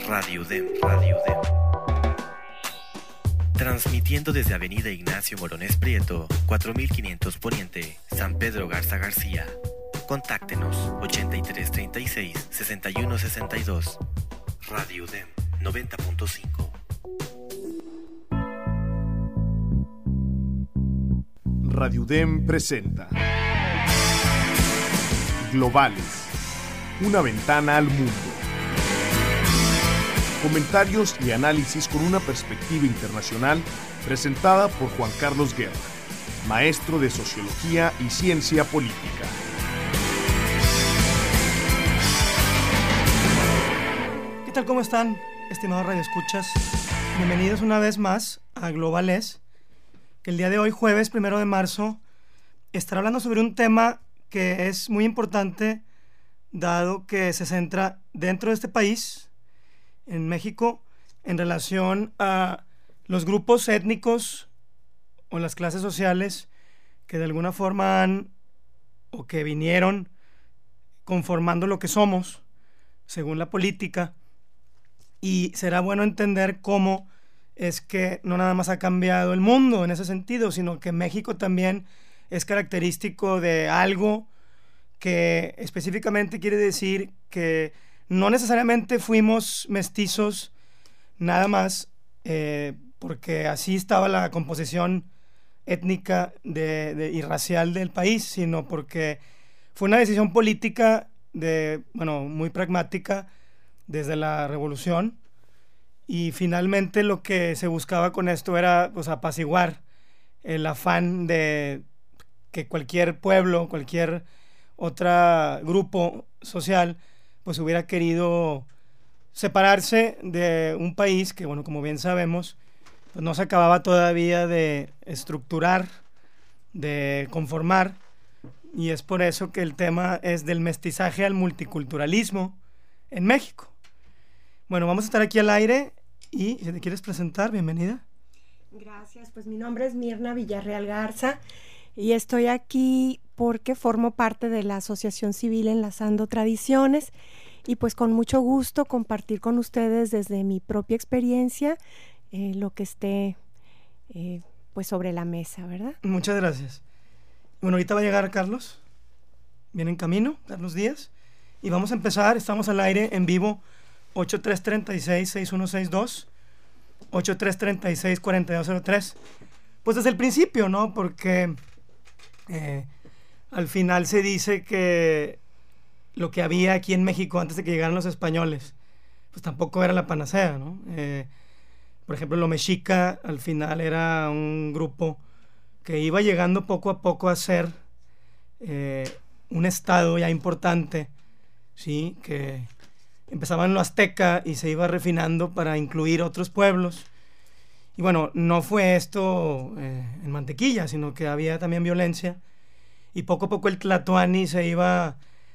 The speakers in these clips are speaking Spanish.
Radio UDEM. Transmitiendo desde Avenida Ignacio Morones Prieto, 4500 Poniente, San Pedro Garza García. Contáctenos 8336-6162. Radio UDEM 90.5. Radio UDEM presenta Globales, una ventana al mundo. Comentarios y análisis con una perspectiva internacional presentada por Juan Carlos Guerra, maestro de Sociología y Ciencia Política. ¿Qué tal? ¿Cómo están, estimados radioescuchas? Bienvenidos una vez más a Globales, que el día de hoy, jueves 1 de marzo, estará hablando sobre un tema que es muy importante, dado que se centra dentro de este país, en México, en relación a los grupos étnicos o las clases sociales que de alguna forma han o que vinieron conformando lo que somos, según la política. Y será bueno entender cómo es que no nada más ha cambiado el mundo en ese sentido, sino que México también es característico de algo que específicamente quiere decir que no necesariamente fuimos mestizos nada más, porque así estaba la composición étnica y racial del país, sino porque fue una decisión política muy pragmática desde la revolución, y finalmente lo que se buscaba con esto era pues apaciguar el afán de que cualquier pueblo, cualquier otro grupo social pues hubiera querido separarse de un país que, bueno, como bien sabemos, pues no se acababa todavía de estructurar, de conformar, y es por eso que el tema es del mestizaje al multiculturalismo en México. Bueno, vamos a estar aquí al aire, y si te quieres presentar, bienvenida. Gracias, pues mi nombre es Mirna Villarreal Garza, y estoy aquí porque formo parte de la Asociación Civil Enlazando Tradiciones, y pues con mucho gusto compartir con ustedes desde mi propia experiencia lo que esté pues sobre la mesa, ¿verdad? Muchas gracias. Bueno, ahorita va a llegar Carlos, viene en camino, Carlos Díaz, y vamos a empezar. Estamos al aire en vivo, 8336-6162, 8336-4203. Pues desde el principio, ¿no? Porque al final se dice que lo que había aquí en México antes de que llegaran los españoles, pues tampoco era la panacea, ¿no? Por ejemplo, lo mexica al final era un grupo que iba llegando poco a poco a ser un estado ya importante, ¿sí? Que empezaba en lo azteca y se iba refinando para incluir otros pueblos. Y bueno, no fue esto en mantequilla, sino que había también violencia, y poco a poco el tlatoani se iba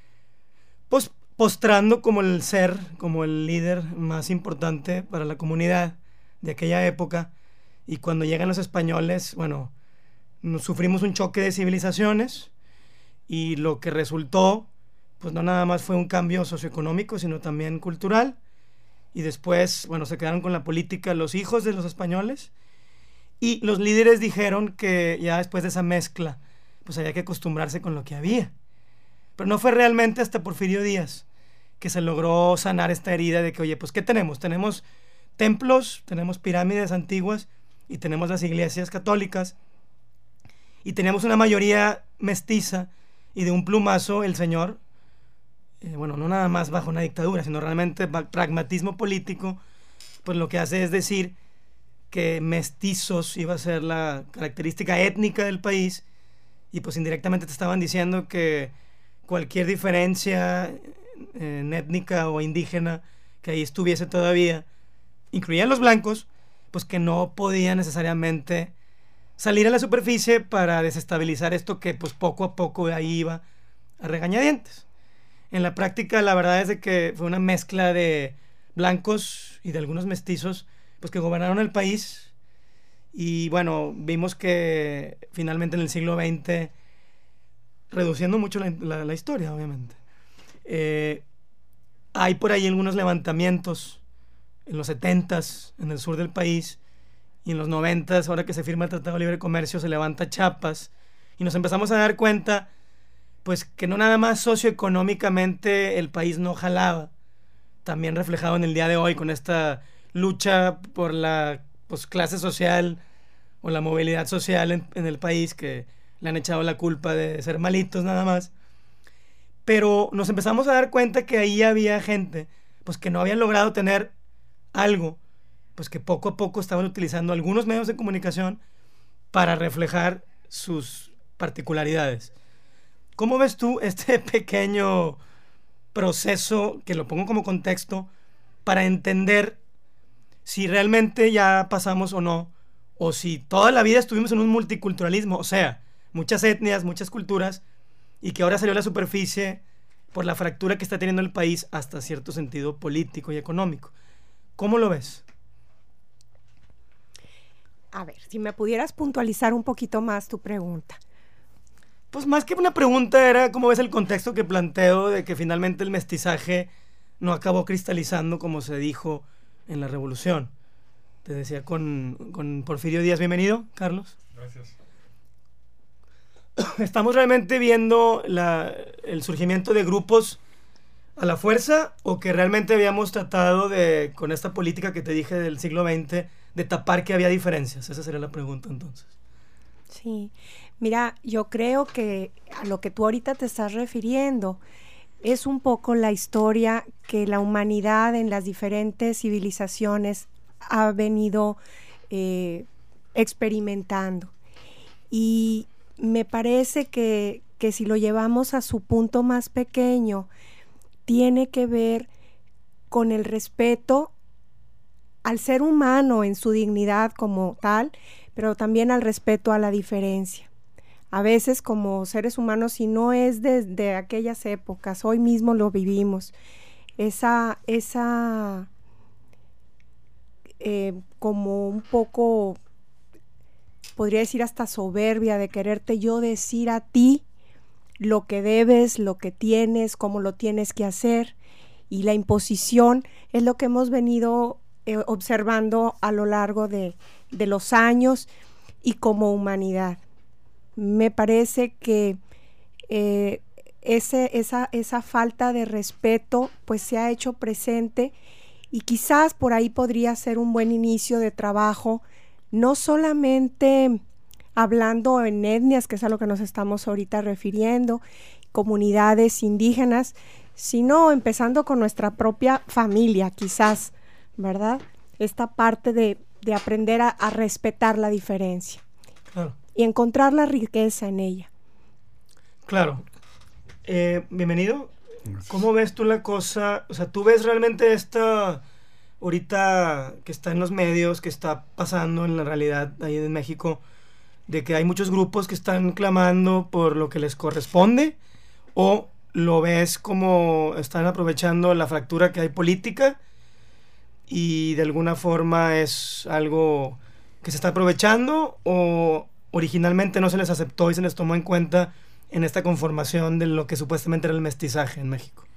postrando como el ser, como el líder más importante para la comunidad de aquella época. Y cuando llegan los españoles, bueno, sufrimos un choque de civilizaciones, y lo que resultó, pues no nada más fue un cambio socioeconómico, sino también cultural. Y después, bueno, se quedaron con la política los hijos de los españoles, y los líderes dijeron que ya después de esa mezcla, pues había que acostumbrarse con lo que había. Pero no fue realmente hasta Porfirio Díaz que se logró sanar esta herida de que, oye, pues ¿qué tenemos? Tenemos templos, tenemos pirámides antiguas, y tenemos las iglesias católicas, y tenemos una mayoría mestiza, y de un plumazo el señor, no nada más bajo una dictadura, sino realmente pragmatismo político, pues lo que hace es decir que mestizos iba a ser la característica étnica del país, y pues indirectamente te estaban diciendo que cualquier diferencia étnica o indígena que ahí estuviese todavía, incluían los blancos, pues que no podía necesariamente salir a la superficie para desestabilizar esto que pues poco a poco ahí iba a regañadientes. En la práctica, la verdad es de que fue una mezcla de blancos y de algunos mestizos pues que gobernaron el país. Y bueno, vimos que finalmente en el siglo XX, reduciendo mucho la historia, obviamente, hay por ahí algunos levantamientos en los 70s en el sur del país, y en los 90s, ahora que se firma el Tratado de Libre Comercio, se levanta Chiapas, y nos empezamos a dar cuenta pues que no nada más socioeconómicamente el país no jalaba, también reflejado en el día de hoy con esta lucha por la clase social o la movilidad social en el país, que le han echado la culpa de ser malitos nada más. Pero nos empezamos a dar cuenta que ahí había gente pues que no había logrado tener algo, pues que poco a poco estaban utilizando algunos medios de comunicación para reflejar sus particularidades. ¿Cómo ves tú este pequeño proceso, que lo pongo como contexto, para entender si realmente ya pasamos o no, o si toda la vida estuvimos en un multiculturalismo, o sea, muchas etnias, muchas culturas, y que ahora salió a la superficie por la fractura que está teniendo el país hasta cierto sentido político y económico? ¿Cómo lo ves? A ver, si me pudieras puntualizar un poquito más tu pregunta. Pues más que una pregunta era cómo ves el contexto que planteo de que finalmente el mestizaje no acabó cristalizando como se dijo en la Revolución. Te decía con Porfirio Díaz. Bienvenido, Carlos. Gracias. ¿Estamos realmente viendo el surgimiento de grupos a la fuerza, o que realmente habíamos tratado de, con esta política que te dije del siglo XX, de tapar que había diferencias? Esa sería la pregunta entonces. Sí, mira, yo creo que a lo que tú ahorita te estás refiriendo es un poco la historia que la humanidad en las diferentes civilizaciones ha venido experimentando. Y me parece que si lo llevamos a su punto más pequeño, tiene que ver con el respeto al ser humano en su dignidad como tal, pero también al respeto a la diferencia. A veces como seres humanos, si no es desde aquellas épocas, hoy mismo lo vivimos, esa como un poco, podría decir hasta soberbia, de quererte yo decir a ti lo que debes, lo que tienes, cómo lo tienes que hacer, y la imposición es lo que hemos venido observando a lo largo de los años y como humanidad. Me parece que esa falta de respeto pues se ha hecho presente, y quizás por ahí podría ser un buen inicio de trabajo, no solamente hablando en etnias, que es a lo que nos estamos ahorita refiriendo, comunidades indígenas, sino empezando con nuestra propia familia, quizás, ¿verdad? Esta parte de aprender a respetar la diferencia. Claro. Y encontrar la riqueza en ella. Claro. Bienvenido. ¿Cómo ves tú la cosa? O sea, ¿tú ves realmente esta, ahorita que está en los medios, que está pasando en la realidad ahí en México, de que hay muchos grupos que están clamando por lo que les corresponde? ¿O lo ves como están aprovechando la fractura que hay política y de alguna forma es algo que se está aprovechando, o originalmente no se les aceptó y se les tomó en cuenta en esta conformación de lo que supuestamente era el mestizaje en México?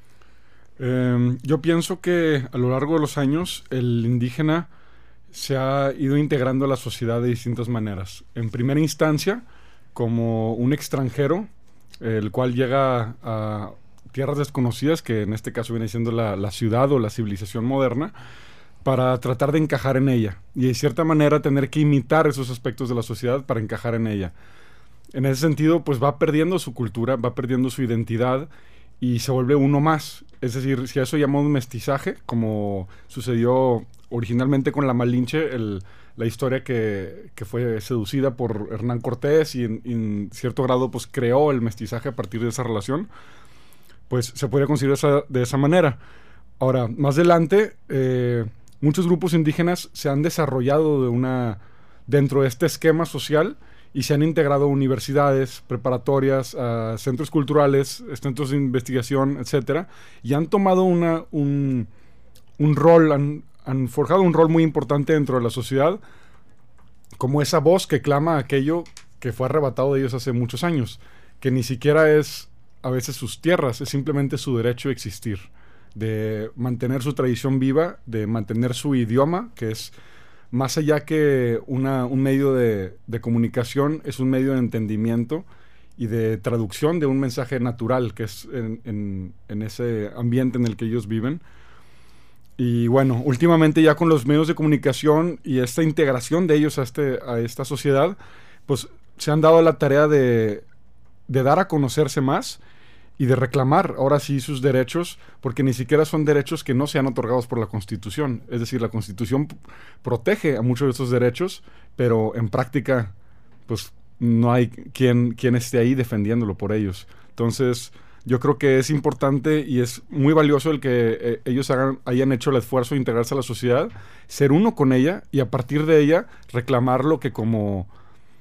Yo pienso que a lo largo de los años el indígena se ha ido integrando a la sociedad de distintas maneras. En primera instancia, como un extranjero, el cual llega a tierras desconocidas, que en este caso viene siendo la ciudad o la civilización moderna, para tratar de encajar en ella, y de cierta manera tener que imitar esos aspectos de la sociedad para encajar en ella. En ese sentido, pues va perdiendo su cultura, va perdiendo su identidad y se vuelve uno más. Es decir, si a eso llamamos mestizaje, como sucedió originalmente con la Malinche, la historia que fue seducida por Hernán Cortés y en cierto grado pues creó el mestizaje a partir de esa relación, pues se podría considerar de esa manera. Ahora, más adelante, muchos grupos indígenas se han desarrollado dentro de este esquema social y se han integrado a universidades, preparatorias, a centros culturales, centros de investigación, etcétera, y han tomado un rol, han forjado un rol muy importante dentro de la sociedad, como esa voz que clama aquello que fue arrebatado de ellos hace muchos años, que ni siquiera es a veces sus tierras, es simplemente su derecho a existir. de mantener su tradición viva, de mantener su idioma, que es más allá que un medio de comunicación, es un medio de entendimiento y de traducción de un mensaje natural, que es en ese ambiente en el que ellos viven. Y bueno, últimamente ya con los medios de comunicación y esta integración de ellos a esta sociedad, pues se han dado la tarea de dar a conocerse más y de reclamar ahora sí sus derechos, porque ni siquiera son derechos que no sean otorgados por la Constitución. Es decir, la Constitución protege a muchos de estos derechos, pero en práctica, pues no hay quien esté ahí defendiéndolo por ellos. Entonces, yo creo que es importante y es muy valioso el que ellos hayan hecho el esfuerzo de integrarse a la sociedad, ser uno con ella y a partir de ella reclamar lo que como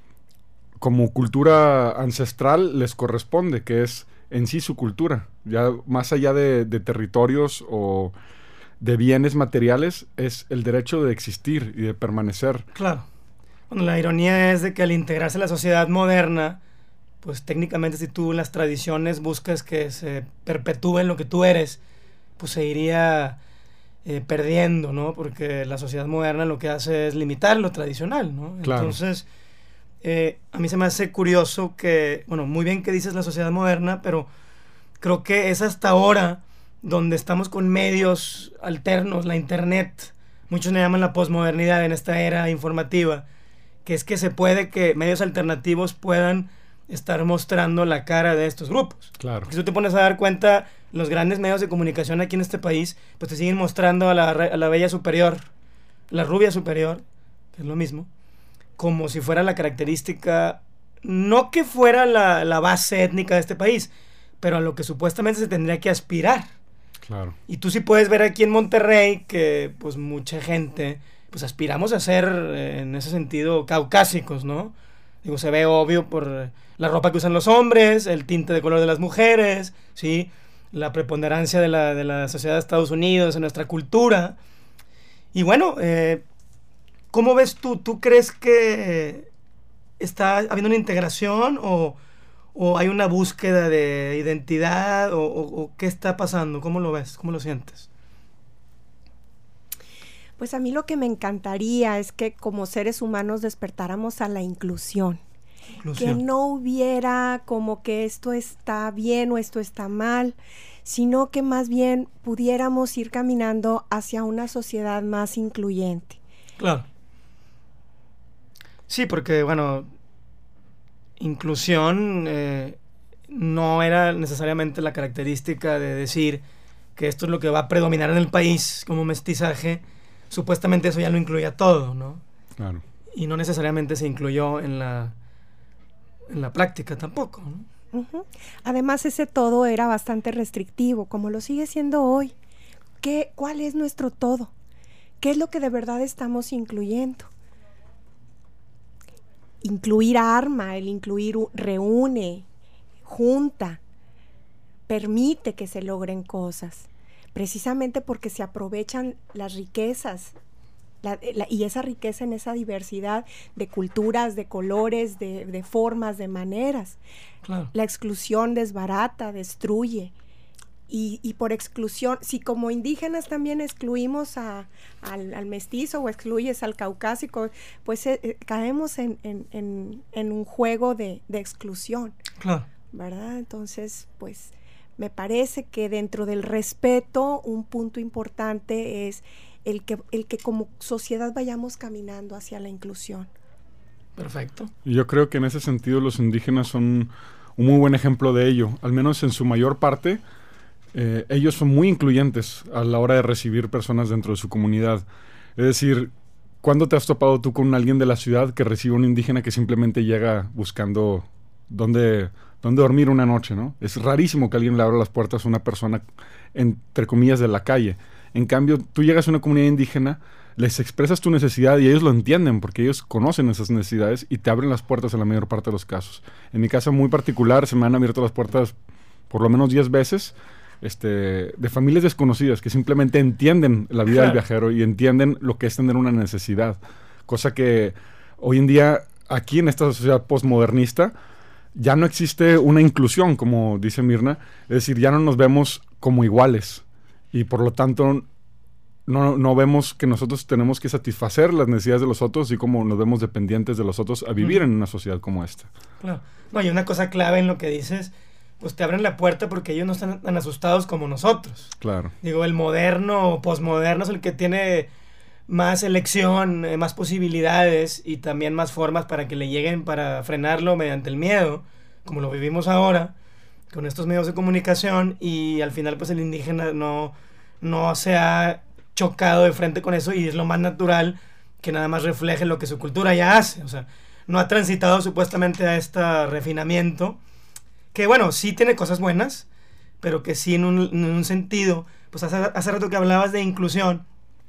cultura ancestral les corresponde, que es en sí su cultura. Ya más allá de territorios o de bienes materiales, es el derecho de existir y de permanecer. Claro. Bueno, la ironía es de que al integrarse a la sociedad moderna, pues técnicamente si tú las tradiciones buscas que se perpetúen lo que tú eres, pues se iría perdiendo, ¿no? Porque la sociedad moderna lo que hace es limitar lo tradicional, ¿no? Claro. Entonces, a mí se me hace curioso que, bueno, muy bien que dices la sociedad moderna, pero creo que es hasta ahora donde estamos con medios alternos, la internet, muchos le llaman la posmodernidad en esta era informativa, que es que se puede que medios alternativos puedan estar mostrando la cara de estos grupos. Claro. Porque si tú te pones a dar cuenta, los grandes medios de comunicación aquí en este país, pues te siguen mostrando a la bella superior, la rubia superior, que es lo mismo, como si fuera la característica, no que fuera la base étnica de este país, pero a lo que supuestamente se tendría que aspirar. Claro. Y tú sí puedes ver aquí en Monterrey que pues mucha gente, pues aspiramos a ser en ese sentido caucásicos, ¿no? Digo, se ve obvio por la ropa que usan los hombres, el tinte de color de las mujeres, ¿sí? La preponderancia de la sociedad de Estados Unidos en nuestra cultura. Y bueno, ¿cómo ves tú? ¿Tú crees que está habiendo una integración o hay una búsqueda de identidad o qué está pasando? ¿Cómo lo ves? ¿Cómo lo sientes? Pues a mí lo que me encantaría es que como seres humanos despertáramos a la inclusión. Que no hubiera como que esto está bien o esto está mal, sino que más bien pudiéramos ir caminando hacia una sociedad más incluyente. Claro. Sí, porque, bueno, inclusión no era necesariamente la característica de decir que esto es lo que va a predominar en el país como mestizaje. Supuestamente eso ya lo incluía todo, ¿no? Claro. Y no necesariamente se incluyó en la práctica tampoco, ¿no? Uh-huh. Además, ese todo era bastante restrictivo, como lo sigue siendo hoy. ¿Cuál es nuestro todo? ¿Qué es lo que de verdad estamos incluyendo? Incluir arma, el incluir reúne, junta, permite que se logren cosas, precisamente porque se aprovechan las riquezas, y esa riqueza en esa diversidad de culturas, de colores, de formas, de maneras. Claro. La exclusión desbarata, destruye. Y por exclusión, si como indígenas también excluimos al mestizo o excluyes al caucásico, pues caemos en un juego de exclusión. Claro. ¿Verdad? Entonces, pues me parece que dentro del respeto un punto importante es el que como sociedad vayamos caminando hacia la inclusión. Perfecto. Y yo creo que en ese sentido los indígenas son un muy buen ejemplo de ello, al menos en su mayor parte. Ellos son muy incluyentes a la hora de recibir personas dentro de su comunidad. Es decir, ¿cuándo te has topado tú con alguien de la ciudad que recibe a un indígena que simplemente llega buscando dónde dormir una noche, ¿no? Es rarísimo que alguien le abra las puertas a una persona, entre comillas, de la calle. En cambio, tú llegas a una comunidad indígena, les expresas tu necesidad y ellos lo entienden porque ellos conocen esas necesidades y te abren las puertas en la mayor parte de los casos. En mi caso muy particular, se me han abierto las puertas por lo menos 10 veces de familias desconocidas que simplemente entienden la vida del viajero y entienden lo que es tener una necesidad. Cosa que hoy en día, aquí en esta sociedad postmodernista, ya no existe una inclusión, como dice Mirna. Es decir, ya no nos vemos como iguales. y por lo tanto no vemos que nosotros tenemos que satisfacer las necesidades de los otros, y como nos vemos dependientes de los otros a vivir en una sociedad como esta. Claro. No, y una cosa clave en lo que dices, pues te abren la puerta porque ellos no están tan asustados como nosotros. Claro. Digo, el moderno o posmoderno es el que tiene más elección, más posibilidades y también más formas para que le lleguen, para frenarlo mediante el miedo, como lo vivimos ahora, con estos medios de comunicación, y al final pues el indígena no se ha chocado de frente con eso, y es lo más natural que nada más refleje lo que su cultura ya hace. O sea, no ha transitado supuestamente a este refinamiento, que bueno, sí tiene cosas buenas, pero que sí en un sentido, pues hace rato que hablabas de inclusión,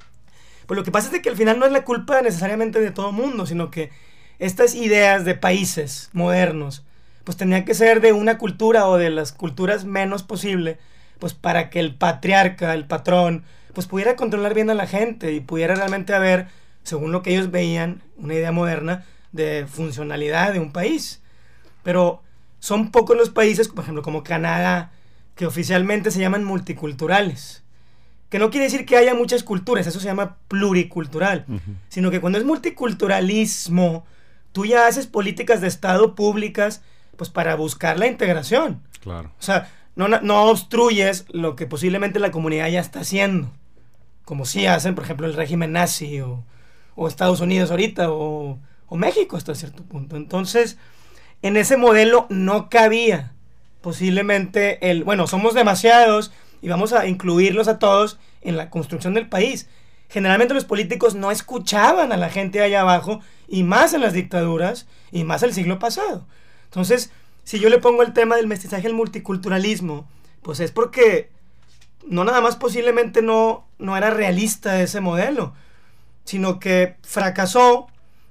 pues lo que pasa es de que al final no es la culpa necesariamente de todo mundo, sino que estas ideas de países modernos, pues tenían que ser de una cultura o de las culturas menos posible, pues para que el patriarca, el patrón, pues pudiera controlar bien a la gente y pudiera realmente haber, según lo que ellos veían, una idea moderna de funcionalidad de un país. Pero son pocos los países, por ejemplo, como Canadá, que oficialmente se llaman multiculturales. Que no quiere decir que haya muchas culturas, eso se llama pluricultural. Sino que cuando es multiculturalismo, tú ya haces políticas de Estado públicas, pues para buscar la integración. Claro. O sea, no obstruyes lo que posiblemente la comunidad ya está haciendo. Como sí hacen, por ejemplo, el régimen nazi o Estados Unidos ahorita o México hasta cierto punto. Entonces, en ese modelo no cabía posiblemente somos demasiados y vamos a incluirlos a todos en la construcción del país. Generalmente los políticos no escuchaban a la gente allá abajo, y más en las dictaduras, y más el siglo pasado. Entonces, si yo le pongo el tema del mestizaje al multiculturalismo, pues es porque no nada más posiblemente no era realista ese modelo, sino que fracasó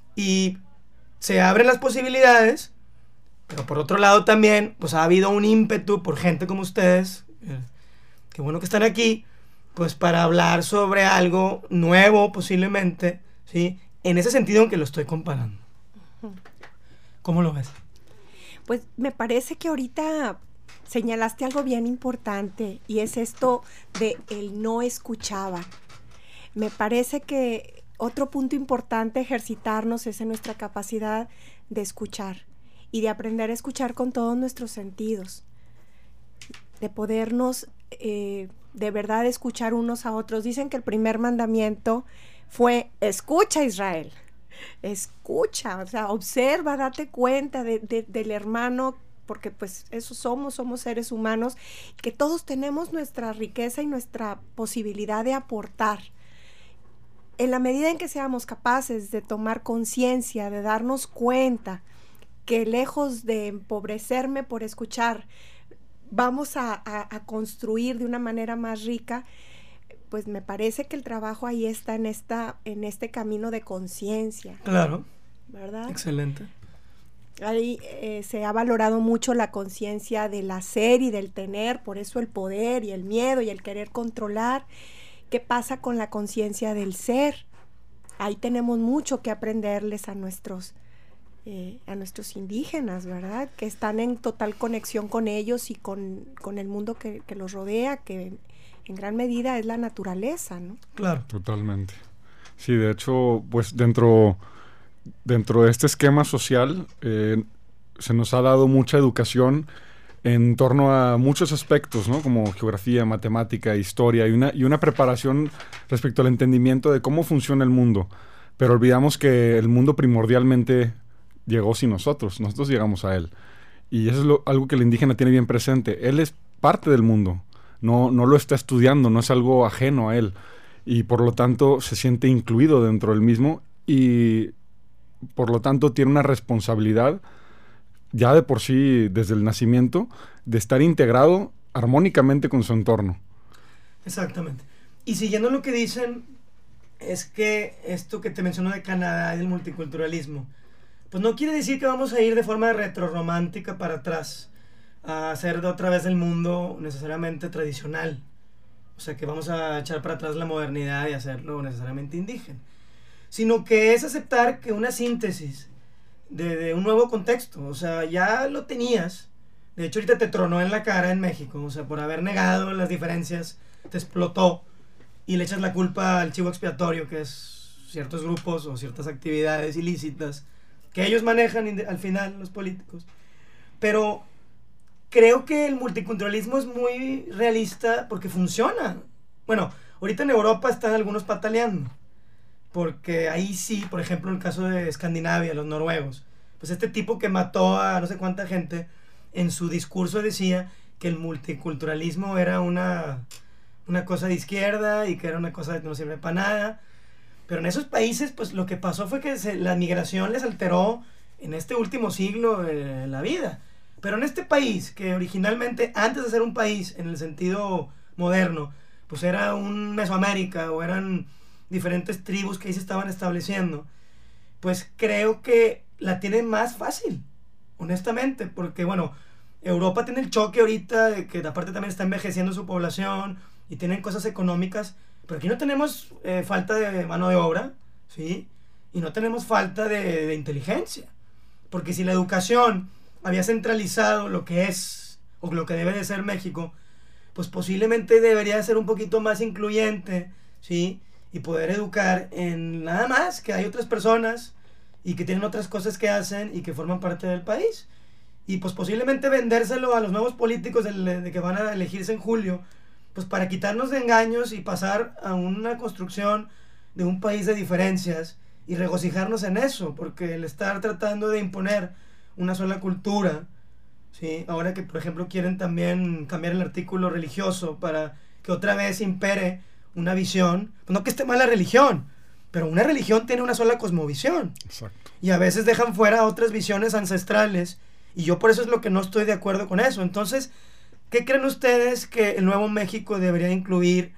y se abren las posibilidades. Pero por otro lado también, pues ha habido un ímpetu por gente como ustedes, qué bueno que están aquí, pues para hablar sobre algo nuevo posiblemente, ¿sí? En ese sentido en que lo estoy comparando. ¿Cómo lo ves? Pues me parece que ahorita señalaste algo bien importante, y es esto de el no escuchaba. Me parece que otro punto importante a ejercitarnos es en nuestra capacidad de escuchar, y de aprender a escuchar con todos nuestros sentidos, de podernos de verdad escuchar unos a otros. Dicen que el primer mandamiento fue: escucha, Israel, escucha, o sea, observa, date cuenta del hermano, porque pues eso somos seres humanos, que todos tenemos nuestra riqueza y nuestra posibilidad de aportar. En la medida en que seamos capaces de tomar conciencia, de darnos cuenta que lejos de empobrecerme por escuchar, vamos a construir de una manera más rica, pues me parece que el trabajo ahí está en este camino de conciencia. Claro. ¿Verdad? Excelente. Ahí se ha valorado mucho la conciencia del hacer y del tener, por eso el poder y el miedo y el querer controlar. ¿Qué pasa con la conciencia del ser? Ahí tenemos mucho que aprenderles a nuestros indígenas, ¿verdad? Que están en total conexión con ellos y con el mundo que los rodea, que en gran medida es la naturaleza, ¿no? Claro. Totalmente. Sí, de hecho, pues dentro de este esquema social se nos ha dado mucha educación en torno a muchos aspectos, ¿no? Como geografía, matemática, historia, y una preparación respecto al entendimiento de cómo funciona el mundo. Pero olvidamos que el mundo primordialmente llegó sin nosotros llegamos a él. Y eso es algo que el indígena tiene bien presente. Él es parte del mundo, no lo está estudiando, no es algo ajeno a él. Y por lo tanto se siente incluido dentro del mismo, y por lo tanto tiene una responsabilidad ya de por sí desde el nacimiento de estar integrado armónicamente con su entorno. Exactamente. Y siguiendo lo que dicen, es que esto que te menciono de Canadá y del multiculturalismo, pues no quiere decir que vamos a ir de forma retrorromántica para atrás a hacer de otra vez el mundo necesariamente tradicional. O sea, que vamos a echar para atrás la modernidad y hacerlo necesariamente indígena. Sino que es aceptar que una síntesis de un nuevo contexto, o sea, ya lo tenías. De hecho, ahorita te tronó en la cara en México, o sea, por haber negado las diferencias te explotó y le echas la culpa al chivo expiatorio, que es ciertos grupos o ciertas actividades ilícitas que ellos manejan al final, los políticos. Pero creo que el multiculturalismo es muy realista porque funciona. Bueno, ahorita en Europa están algunos pataleando, porque ahí sí, por ejemplo, en el caso de Escandinavia, los noruegos, pues este tipo que mató a no sé cuánta gente, en su discurso decía que el multiculturalismo era una cosa de izquierda y que era una cosa que no sirve para nada. Pero en esos países, pues lo que pasó fue que la migración les alteró en este último siglo la vida. Pero en este país, que originalmente, antes de ser un país en el sentido moderno, pues era un Mesoamérica o eran diferentes tribus que ahí se estaban estableciendo, pues creo que la tienen más fácil, honestamente, porque bueno, Europa tiene el choque ahorita de que aparte también está envejeciendo su población y tienen cosas económicas. Pero aquí no tenemos falta de mano de obra, ¿sí? Y no tenemos falta de inteligencia. Porque si la educación había centralizado lo que es, o lo que debe de ser México, pues posiblemente debería ser un poquito más incluyente, ¿sí? Y poder educar en nada más que hay otras personas y que tienen otras cosas que hacen y que forman parte del país. Y pues posiblemente vendérselo a los nuevos políticos de que van a elegirse en julio, pues para quitarnos de engaños y pasar a una construcción de un país de diferencias y regocijarnos en eso, porque el estar tratando de imponer una sola cultura, ¿sí? Ahora que por ejemplo quieren también cambiar el artículo religioso para que otra vez impere una visión, pues no que esté mal la religión, pero una religión tiene una sola cosmovisión. Exacto. Y a veces dejan fuera otras visiones ancestrales, y yo por eso es lo que no estoy de acuerdo con eso. Entonces, ¿qué creen ustedes que el Nuevo México debería incluir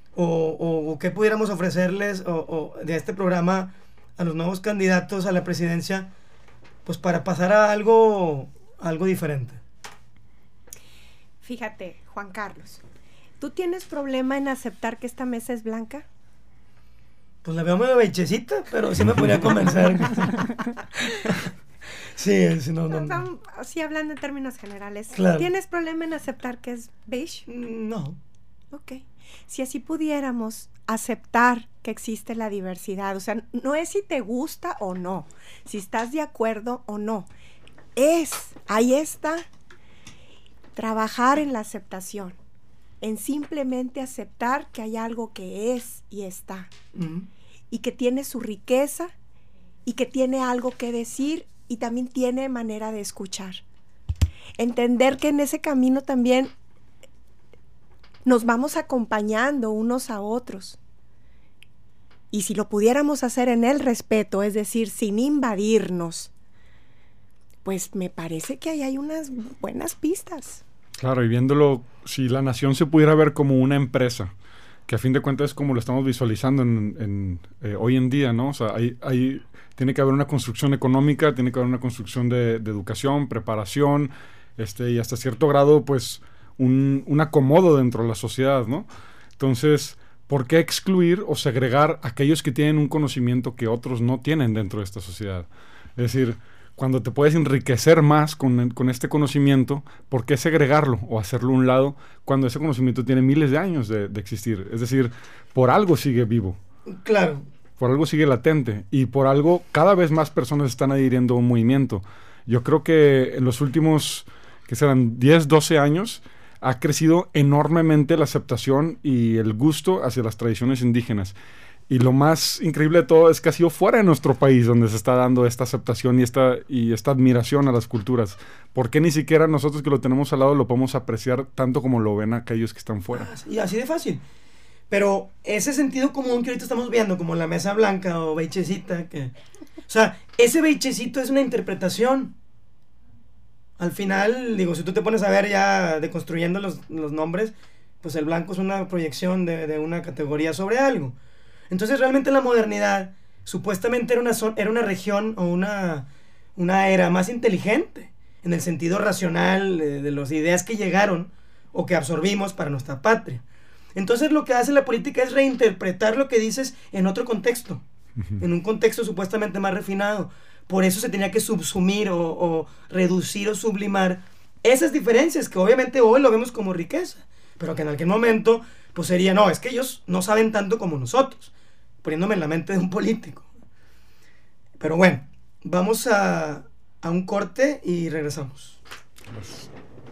o qué pudiéramos ofrecerles o de este programa a los nuevos candidatos a la presidencia, pues para pasar a algo diferente? Fíjate, Juan Carlos, ¿tú tienes problema en aceptar que esta mesa es blanca? Pues la veo medio bechecita, pero sí me podría convencer. Sí, no. Sí, hablando en términos generales. Claro. ¿Tienes problema en aceptar que es beige? No. Ok. Si así pudiéramos aceptar que existe la diversidad, o sea, no es si te gusta o no, si estás de acuerdo o no, ahí está, trabajar en la aceptación, en simplemente aceptar que hay algo que es y está, y que tiene su riqueza, y que tiene algo que decir, y también tiene manera de escuchar. Entender que en ese camino también nos vamos acompañando unos a otros. Y si lo pudiéramos hacer en el respeto, es decir, sin invadirnos, pues me parece que ahí hay unas buenas pistas. Claro, y viéndolo, si la nación se pudiera ver como una empresa, que a fin de cuentas es como lo estamos visualizando hoy en día, ¿no? O sea, tiene que haber una construcción económica, tiene que haber una construcción de educación, preparación, y hasta cierto grado, pues, un acomodo dentro de la sociedad, ¿no? Entonces, ¿por qué excluir o segregar a aquellos que tienen un conocimiento que otros no tienen dentro de esta sociedad? Es decir, cuando te puedes enriquecer más con este conocimiento, ¿por qué segregarlo o hacerlo a un lado cuando ese conocimiento tiene miles de años de existir? Es decir, por algo sigue vivo. Claro. Por algo sigue latente y por algo cada vez más personas están adhiriendo a un movimiento. Yo creo que en los últimos, que serán 10, 12 años, ha crecido enormemente la aceptación y el gusto hacia las tradiciones indígenas. Y lo más increíble de todo es que ha sido fuera de nuestro país donde se está dando esta aceptación y esta admiración a las culturas. ¿Por qué ni siquiera nosotros que lo tenemos al lado lo podemos apreciar tanto como lo ven aquellos que están fuera? Y así de fácil. Pero ese sentido común que ahorita estamos viendo, como la mesa blanca o beichecita, o sea, ese beichecito es una interpretación. Al final, digo, si tú te pones a ver ya deconstruyendo los nombres, pues el blanco es una proyección de una categoría sobre algo. Entonces realmente la modernidad supuestamente era una región o una era más inteligente en el sentido racional de las ideas que llegaron o que absorbimos para nuestra patria. Entonces lo que hace la política es reinterpretar lo que dices en otro contexto, en un contexto supuestamente más refinado. Por eso se tenía que subsumir o reducir o sublimar esas diferencias que obviamente hoy lo vemos como riqueza, pero que en aquel momento pues sería, no, es que ellos no saben tanto como nosotros, poniéndome en la mente de un político. Pero bueno, vamos a un corte y regresamos. Gracias.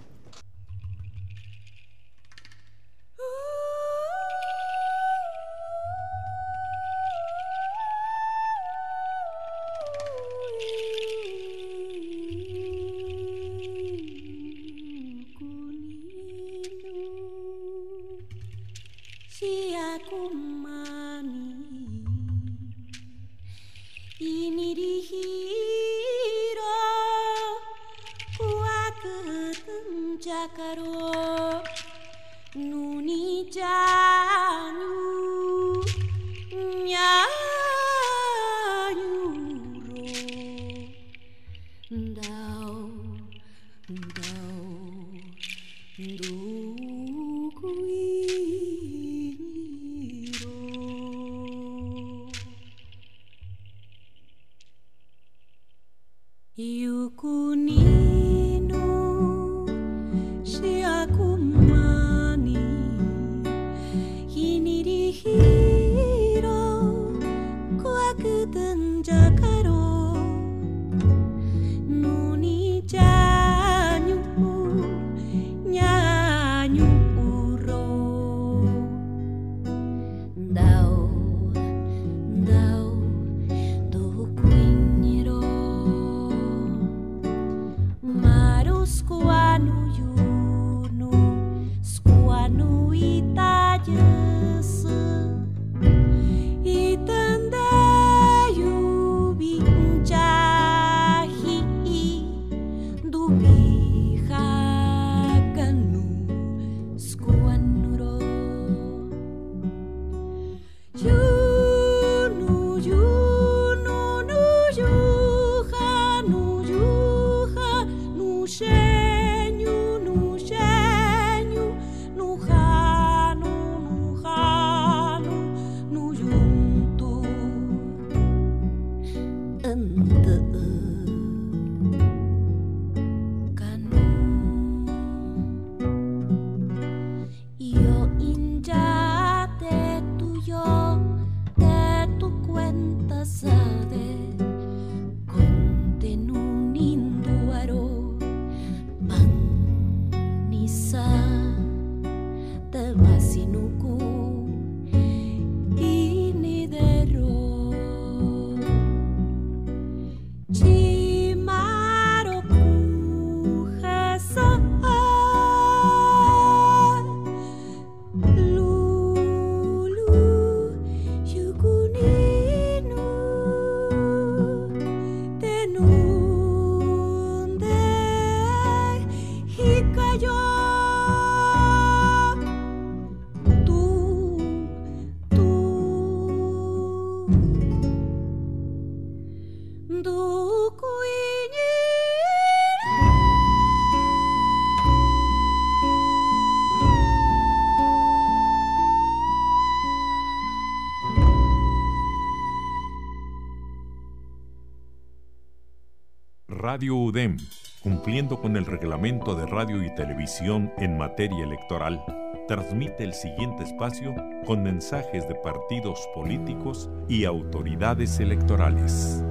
Radio UDEM, cumpliendo con el reglamento de radio y televisión en materia electoral, transmite el siguiente espacio con mensajes de partidos políticos y autoridades electorales.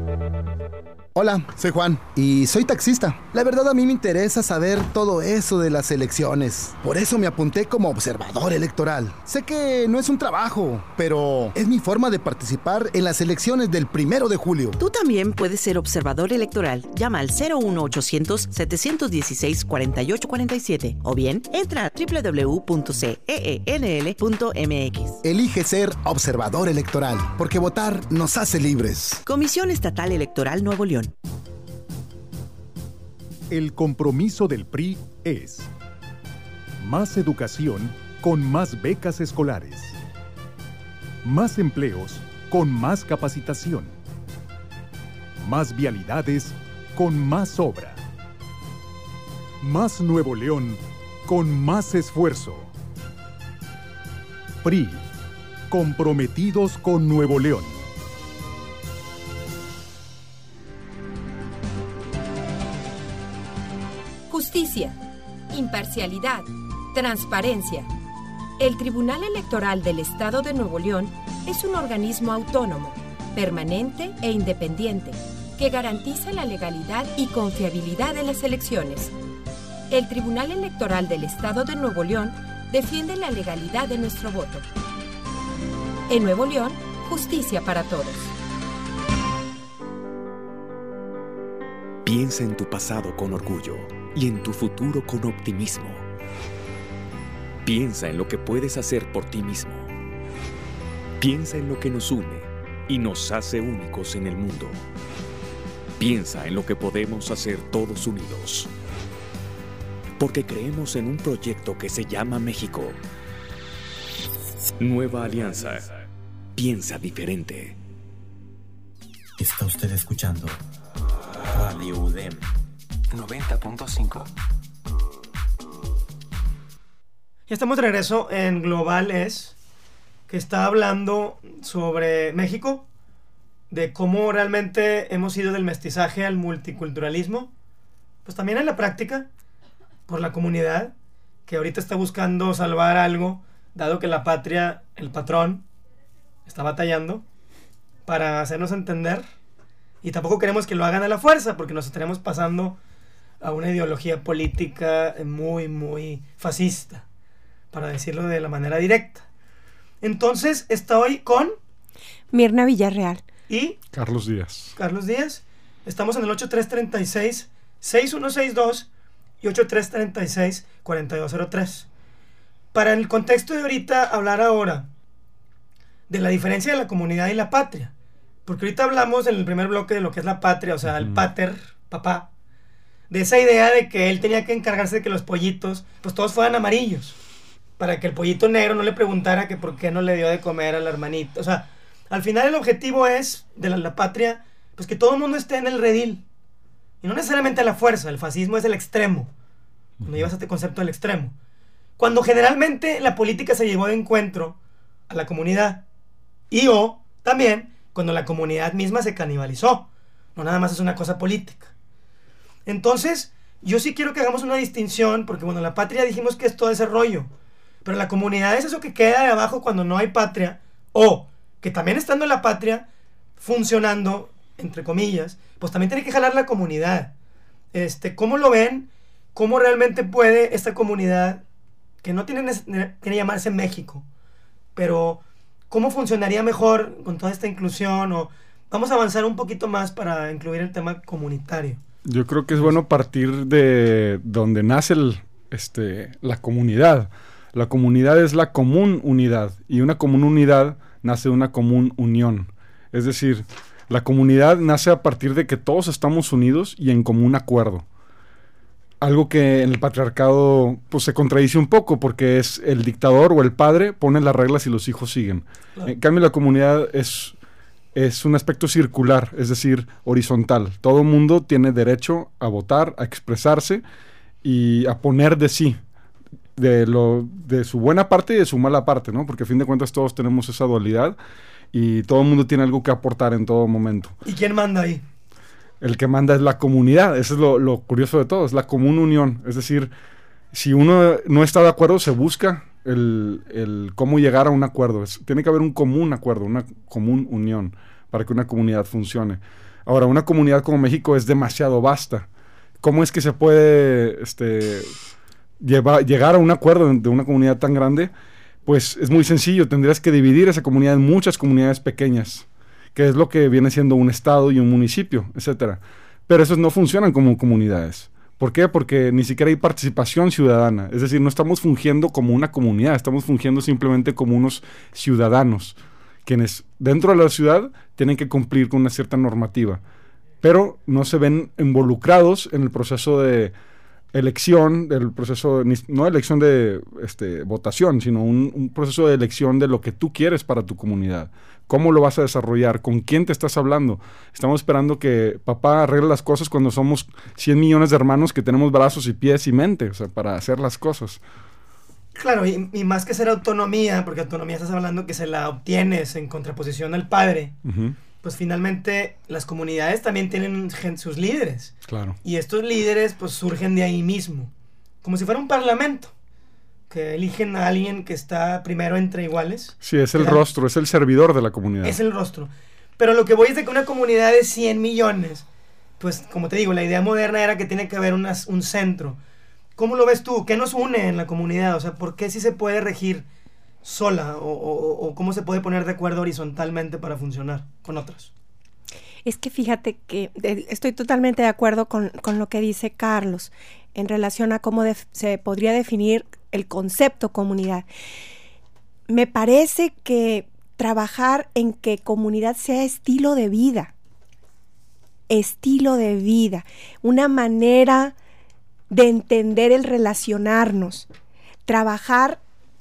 Hola, soy Juan y soy taxista. La verdad a mí me interesa saber todo eso de las elecciones. Por eso me apunté como observador electoral. Sé que no es un trabajo, pero es mi forma de participar en las elecciones del 1 de julio. Tú también puedes ser observador electoral. Llama al 01800-716-4847 o bien entra a www.ceenl.mx. Elige ser observador electoral, porque votar nos hace libres. Comisión Estatal Electoral Nuevo León. El compromiso del PRI es más educación con más becas escolares, más empleos con más capacitación, más vialidades con más obra, más Nuevo León con más esfuerzo. PRI, comprometidos con Nuevo León. Justicia, imparcialidad, transparencia. El Tribunal Electoral del Estado de Nuevo León es un organismo autónomo, permanente e independiente, que garantiza la legalidad y confiabilidad de las elecciones. El Tribunal Electoral del Estado de Nuevo León defiende la legalidad de nuestro voto. En Nuevo León, justicia para todos. Piensa en tu pasado con orgullo y en tu futuro con optimismo. Piensa en lo que puedes hacer por ti mismo. Piensa en lo que nos une y nos hace únicos en el mundo. Piensa en lo que podemos hacer todos unidos. Porque creemos en un proyecto que se llama México. Nueva Alianza. Piensa diferente. Está usted escuchando Radio UDEM 90.5. Ya estamos de regreso en Global Es, que está hablando sobre México, de cómo realmente hemos ido del mestizaje al multiculturalismo, pues también en la práctica, por la comunidad, que ahorita está buscando salvar algo, dado que la patria, el patrón, está batallando para hacernos entender, y tampoco queremos que lo hagan a la fuerza, porque nos estaremos pasando a una ideología política muy, muy fascista, para decirlo de la manera directa. Entonces, estoy con Mirna Villarreal y Carlos Díaz. Carlos Díaz. Estamos en el 8336-6162 y 8336-4203. Para el contexto de ahorita, hablar ahora de la diferencia de la comunidad y la patria. Porque ahorita hablamos en el primer bloque de lo que es la patria, o sea, el pater, papá, de esa idea de que él tenía que encargarse de que los pollitos, pues todos fueran amarillos, para que el pollito negro no le preguntara que por qué no le dio de comer al hermanito. O sea, al final el objetivo es, de la patria, pues que todo el mundo esté en el redil. Y no necesariamente a la fuerza, el fascismo es el extremo. Cuando llevas este concepto del extremo. Cuando generalmente la política se llevó de encuentro a la comunidad. Y o también cuando la comunidad misma se canibalizó. No nada más es una cosa política. Entonces, yo sí quiero que hagamos una distinción, porque bueno, la patria dijimos que es todo ese rollo. Pero la comunidad es eso que queda de abajo cuando no hay patria, o que también estando la patria funcionando, entre comillas, pues también tiene que jalar la comunidad. ¿Cómo lo ven? ¿Cómo realmente puede esta comunidad, que no tiene que llamarse México, pero cómo funcionaría mejor con toda esta inclusión? O vamos a avanzar un poquito más para incluir el tema comunitario. Yo creo que es bueno partir de donde nace la comunidad. La comunidad es la común unidad, y una común unidad nace de una común unión. Es decir, la comunidad nace a partir de que todos estamos unidos y en común acuerdo. Algo que en el patriarcado pues se contradice un poco, porque es el dictador o el padre pone las reglas y los hijos siguen. Claro. En cambio, la comunidad es un aspecto circular, es decir, horizontal. Todo el mundo tiene derecho a votar, a expresarse y a poner de sí, de su buena parte y de su mala parte, ¿no? Porque a fin de cuentas todos tenemos esa dualidad y todo el mundo tiene algo que aportar en todo momento. ¿Y quién manda ahí? El que manda es la comunidad. Eso es lo curioso de todo, es la común unión. Es decir, si uno no está de acuerdo, se busca el cómo llegar a un acuerdo. Tiene que haber un común acuerdo, una común unión para que una comunidad funcione. Ahora, una comunidad como México es demasiado vasta. ¿Cómo es que se puede llegar a un acuerdo de una comunidad tan grande? Pues es muy sencillo. Tendrías que dividir esa comunidad en muchas comunidades pequeñas, que es lo que viene siendo un estado y un municipio, etcétera. Pero esos no funcionan como comunidades. ¿Por qué? Porque ni siquiera hay participación ciudadana. Es decir, no estamos fungiendo como una comunidad, estamos fungiendo simplemente como unos ciudadanos, quienes dentro de la ciudad tienen que cumplir con una cierta normativa, pero no se ven involucrados en el proceso de elección, no elección de votación, sino un proceso de elección de lo que tú quieres para tu comunidad. ¿Cómo lo vas a desarrollar? ¿Con quién te estás hablando? Estamos esperando que papá arregle las cosas cuando somos 100 millones de hermanos que tenemos brazos y pies y mente, o sea, para hacer las cosas. Claro, y más que ser autonomía, porque autonomía estás hablando que se la obtienes en contraposición al padre, pues finalmente las comunidades también tienen sus líderes. Claro. Y estos líderes pues surgen de ahí mismo, como si fuera un parlamento. que eligen a alguien que está primero entre iguales. Sí, es el rostro, es el servidor de la comunidad. Es el rostro. Pero lo que voy es de que una comunidad de 100 millones, pues como te digo, la idea moderna era que tiene que haber un centro. ¿Cómo lo ves tú? ¿Qué nos une en la comunidad? O sea, ¿por qué sí se puede regir sola o cómo se puede poner de acuerdo horizontalmente para funcionar con otras? Es que fíjate que estoy totalmente de acuerdo con lo que dice Carlos en relación a cómo se podría definir el concepto comunidad. Me parece que trabajar en que comunidad sea estilo de vida, una manera de entender el relacionarnos, trabajar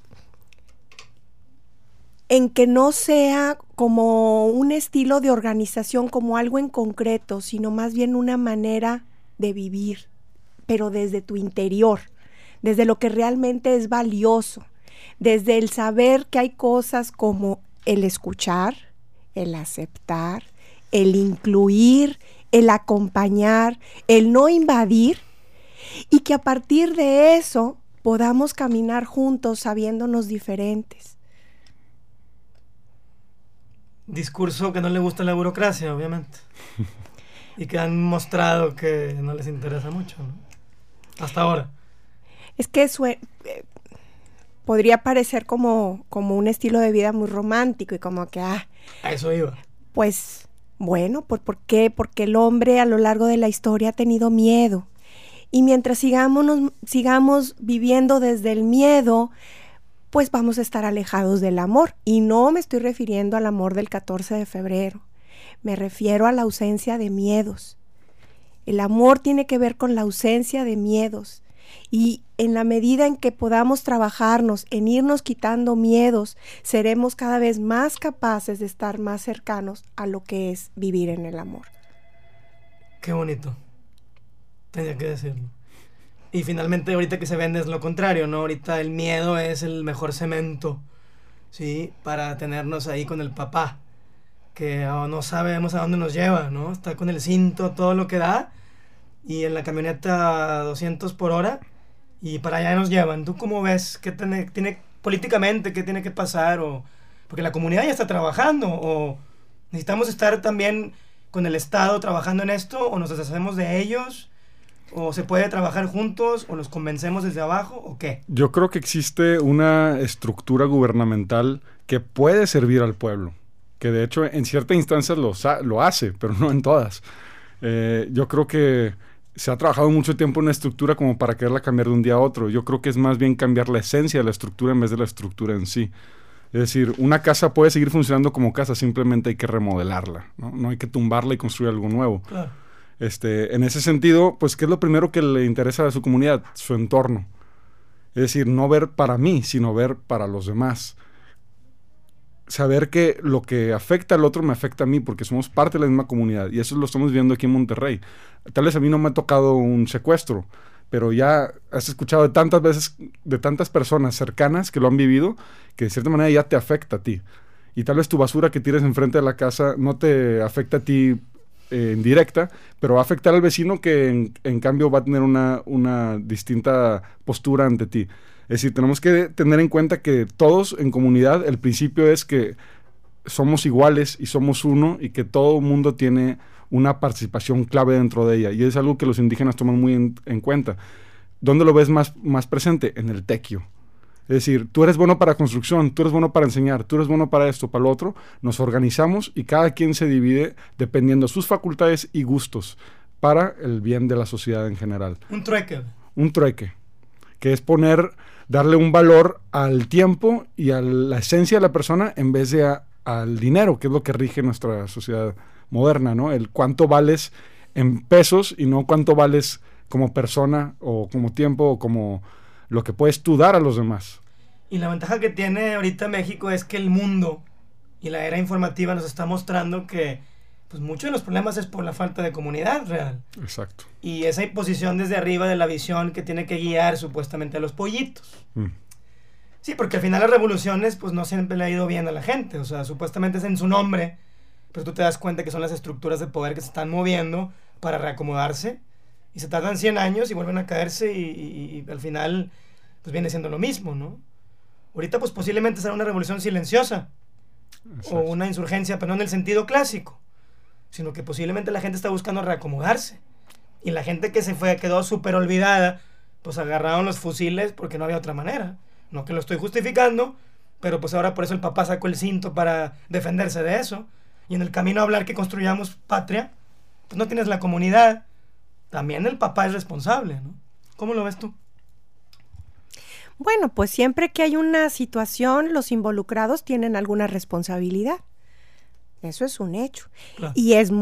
en que no sea como un estilo de organización, como algo en concreto, sino más bien una manera de vivir, pero desde tu interior, desde lo que realmente es valioso, desde el saber que hay cosas como el escuchar, el aceptar, el incluir, el acompañar, el no invadir, y que a partir de eso podamos caminar juntos sabiéndonos diferentes. Discurso que no le gusta la burocracia, obviamente. Y que han mostrado que no les interesa mucho, ¿no? Hasta ahora. Es que podría parecer como un estilo de vida muy romántico y como que, a eso iba. Pues, bueno, ¿por qué? Porque el hombre a lo largo de la historia ha tenido miedo. Y mientras sigamos viviendo desde el miedo, pues vamos a estar alejados del amor. Y no me estoy refiriendo al amor del 14 de febrero. Me refiero a la ausencia de miedos. El amor tiene que ver con la ausencia de miedos. Y en la medida en que podamos trabajarnos en irnos quitando miedos, seremos cada vez más capaces de estar más cercanos a lo que es vivir en el amor. Qué bonito. Tenía que decirlo. Y finalmente ahorita que se vende es lo contrario, ¿no? Ahorita el miedo es el mejor cemento, ¿sí? Para tenernos ahí con el papá, que no sabemos a dónde nos lleva, ¿no? Está con el cinto, todo lo que da, y en la camioneta a 200 por hora, y para allá nos llevan. ¿Tú cómo ves? ¿Qué tiene políticamente, qué tiene que pasar? Porque la comunidad ya está trabajando, o necesitamos estar también con el Estado trabajando en esto, o nos deshacemos de ellos, o se puede trabajar juntos, o los convencemos desde abajo, o qué. Yo creo que existe una estructura gubernamental que puede servir al pueblo, que de hecho en ciertas instancias lo hace, pero no en todas. Yo creo que se ha trabajado mucho tiempo en una estructura como para quererla cambiar de un día a otro. Yo creo que es más bien cambiar la esencia de la estructura en vez de la estructura en sí. Es decir, una casa puede seguir funcionando como casa, simplemente hay que remodelarla, ¿no? No hay que tumbarla y construir algo nuevo. Claro. En ese sentido, pues, ¿qué es lo primero que le interesa a su comunidad? Su entorno. Es decir, no ver para mí, sino ver para los demás. Saber que lo que afecta al otro me afecta a mí, porque somos parte de la misma comunidad. Y eso lo estamos viendo aquí en Monterrey. Tal vez a mí no me ha tocado un secuestro, pero ya has escuchado de tantas veces, de tantas personas cercanas que lo han vivido, que de cierta manera ya te afecta a ti. Y tal vez tu basura que tires enfrente de la casa no te afecta a ti en directa, pero va a afectar al vecino que en cambio va a tener una distinta postura ante ti. Es decir, tenemos que tener en cuenta que todos en comunidad, el principio es que somos iguales y somos uno, y que todo el mundo tiene una participación clave dentro de ella, y es algo que los indígenas toman muy en cuenta. ¿Dónde lo ves más presente? En el tequio. Es decir, tú eres bueno para construcción, tú eres bueno para enseñar, tú eres bueno para esto, para lo otro. Nos organizamos y cada quien se divide dependiendo de sus facultades y gustos para el bien de la sociedad en general. Un trueque. Un trueque, que es darle un valor al tiempo y a la esencia de la persona en vez de al dinero, que es lo que rige nuestra sociedad moderna, ¿no? El cuánto vales en pesos y no cuánto vales como persona o como tiempo o como lo que puedes tú dar a los demás. Y la ventaja que tiene ahorita México es que el mundo y la era informativa nos está mostrando que pues muchos de los problemas es por la falta de comunidad real. Exacto. Y esa imposición desde arriba de la visión que tiene que guiar supuestamente a los pollitos. Sí, porque al final las revoluciones pues no siempre le ha ido bien a la gente. O sea, supuestamente es en su nombre, pero tú te das cuenta que son las estructuras de poder que se están moviendo para reacomodarse. Y se tardan 100 años y vuelven a caerse y al final pues viene siendo lo mismo, ¿no? Ahorita pues posiblemente será una revolución silenciosa. Exacto. O una insurgencia, pero no en el sentido clásico, sino que posiblemente la gente está buscando reacomodarse. Y la gente que se fue, quedó súper olvidada, pues agarraron los fusiles porque no había otra manera. No que lo estoy justificando, pero pues ahora por eso el papá sacó el cinto para defenderse de eso. Y en el camino a hablar que construyamos patria, pues no tienes la comunidad. También el papá es responsable, ¿no? ¿Cómo lo ves tú? Bueno, pues siempre que hay una situación, los involucrados tienen alguna responsabilidad. Eso es un hecho. Claro. Y es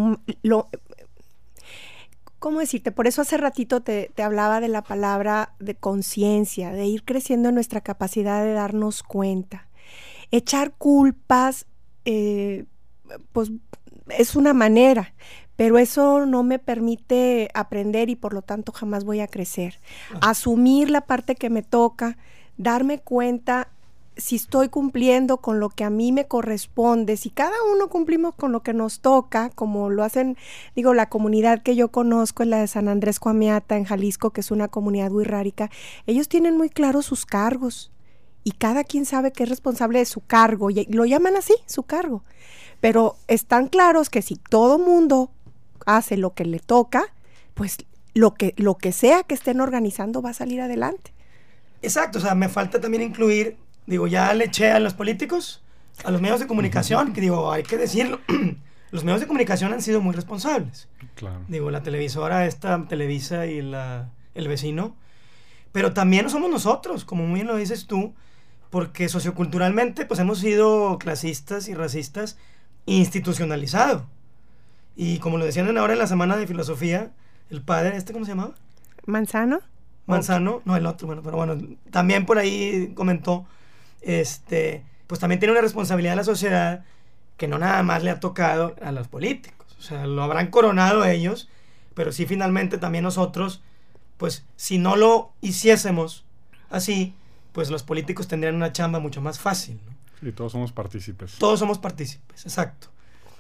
¿cómo decirte? Por eso hace ratito te hablaba de la palabra de conciencia, de ir creciendo en nuestra capacidad de darnos cuenta. Echar culpas, pues es una manera, pero eso no me permite aprender y por lo tanto jamás voy a crecer. Asumir la parte que me toca, darme cuenta si estoy cumpliendo con lo que a mí me corresponde, si cada uno cumplimos con lo que nos toca, como lo hacen, digo, la comunidad que yo conozco es la de San Andrés Coamiata en Jalisco, que es una comunidad wixárika. Ellos tienen muy claros sus cargos y cada quien sabe que es responsable de su cargo y lo llaman así, su cargo. Pero están claros que si todo mundo hace lo que le toca, pues lo que sea que estén organizando va a salir adelante. Exacto, o sea, me falta también incluir, digo, ya le eché a los políticos, a los medios de comunicación, que digo, hay que decirlo, los medios de comunicación han sido muy responsables. Claro. Digo, la televisora esta, Televisa y El Vecino, pero también somos nosotros, como muy bien lo dices tú, porque socioculturalmente pues hemos sido clasistas y racistas institucionalizado. Y como lo decían ahora en la semana de filosofía, el padre, ¿cómo se llamaba? Manzano, no, el otro, bueno, pero bueno, también por ahí comentó, pues también tiene una responsabilidad de la sociedad que no nada más le ha tocado a los políticos, o sea, lo habrán coronado ellos, pero sí finalmente también nosotros, pues si no lo hiciésemos así, pues los políticos tendrían una chamba mucho más fácil, ¿no? Sí, todos somos partícipes. Todos somos partícipes, exacto.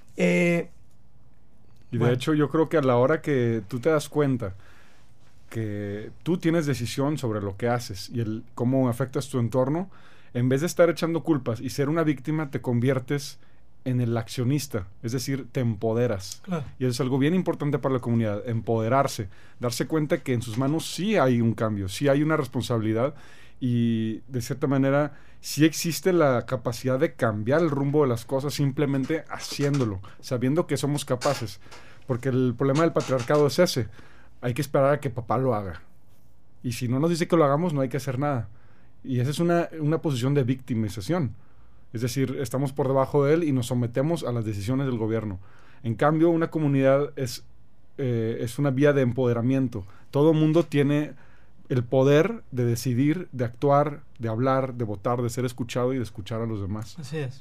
Y de hecho yo creo que a la hora que tú te das cuenta que tú tienes decisión sobre lo que haces y cómo afectas tu entorno, en vez de estar echando culpas y ser una víctima, te conviertes en el accionista, es decir, te empoderas. Claro. Y eso es algo bien importante para la comunidad, empoderarse, darse cuenta que en sus manos sí hay un cambio, sí hay una responsabilidad y de cierta manera sí existe la capacidad de cambiar el rumbo de las cosas simplemente haciéndolo, sabiendo que somos capaces, porque el problema del patriarcado es ese, hay que esperar a que papá lo haga y si no nos dice que lo hagamos no hay que hacer nada y esa es una posición de victimización, es decir, estamos por debajo de él y nos sometemos a las decisiones del gobierno. En cambio, una comunidad es una vía de empoderamiento, todo mundo tiene el poder de decidir, de actuar, de hablar, de votar, de ser escuchado y de escuchar a los demás. Así es.